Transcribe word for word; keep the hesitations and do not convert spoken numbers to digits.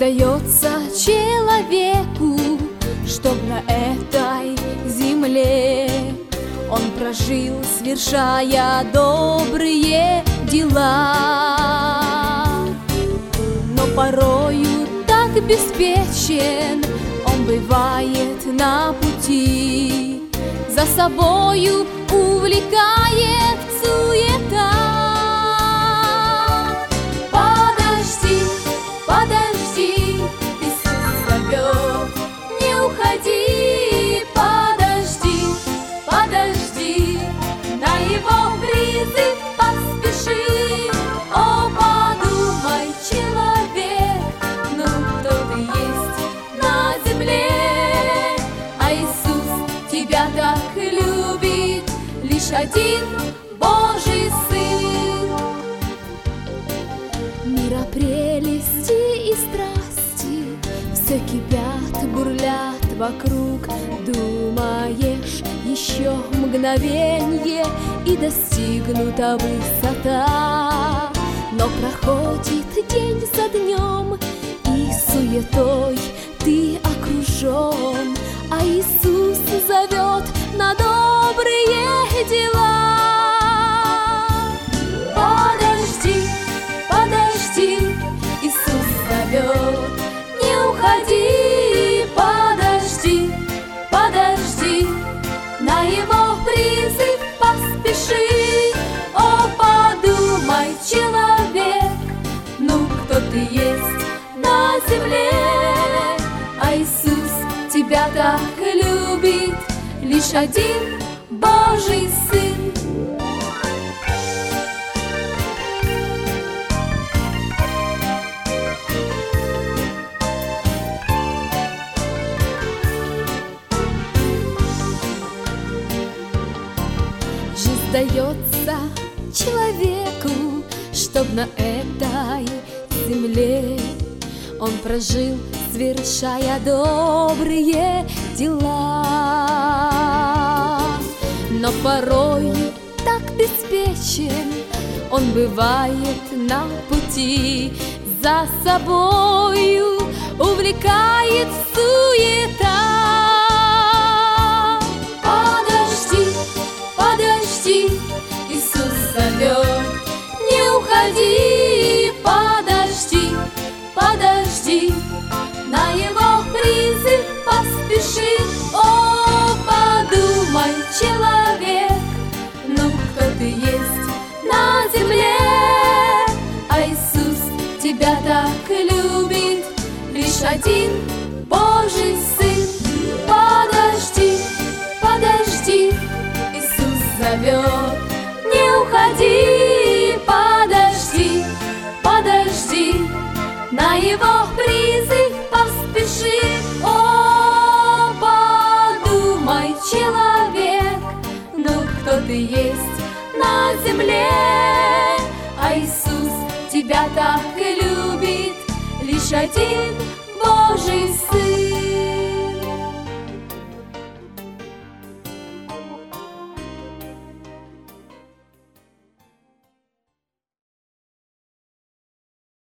дается человеку, чтоб на этой земле он прожил, совершая добрые дела. Но порою так беспечен он бывает на пути, за собою увлекает суета. Подожди, подожди, Иисус зовет, не уходи. Подожди, подожди, на Его призыв поспеши. О, подумай, человек, ну кто ты есть на земле? А Иисус тебя так любит, лишь один Божий Сын. Мира прелести и страсти все кипят, бурлят вокруг. Думаешь, еще мгновенье и достигнута высота. Но проходит день за днем, и суетой ты окружен, а Иисус зовет на добрые дела. Подожди, подожди, Иисус зовет, не уходи. Подожди, подожди, на Его призыв поспеши. О, подумай, человек, ну кто ты есть на земле? А Иисус тебя так любит, лишь один Божий Сын. Жизнь дается человеку, чтоб на этой земле он прожил, совершая добрые дела. Но порой так беспечен он бывает на пути, за собою увлекает суета. Подожди, подожди, Иисус зовет, не уходи. Подожди, подожди, на Его призыв поспеши. О, подумай, человек, ну кто ты есть на земле? А Иисус тебя так любит, лишь один Божий Сын. Подожди, подожди, Иисус зовет, не уходи. Подожди, подожди, на Его призыв поспеши. О, подумай, человек, ну кто ты есть на земле? А Иисус тебя так любит, лишь один Божий Сын.